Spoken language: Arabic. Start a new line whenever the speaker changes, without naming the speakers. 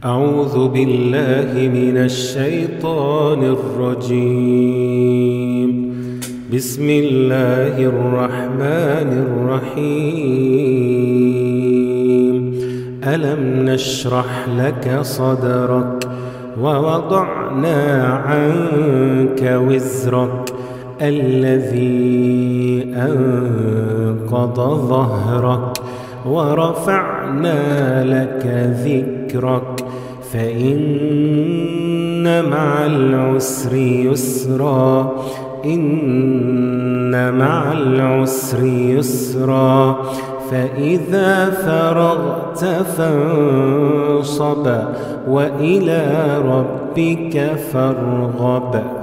أعوذ بالله من الشيطان الرجيم. بسم الله الرحمن الرحيم. ألم نشرح لك صدرك ووضعنا عنك وزرك الذي أنقض ظهرك ورفعنا لك ذكرك فإن مع العسر يسرا إن مع العسر يسرا فإذا فرغت فانصب وإلى ربك فارغب.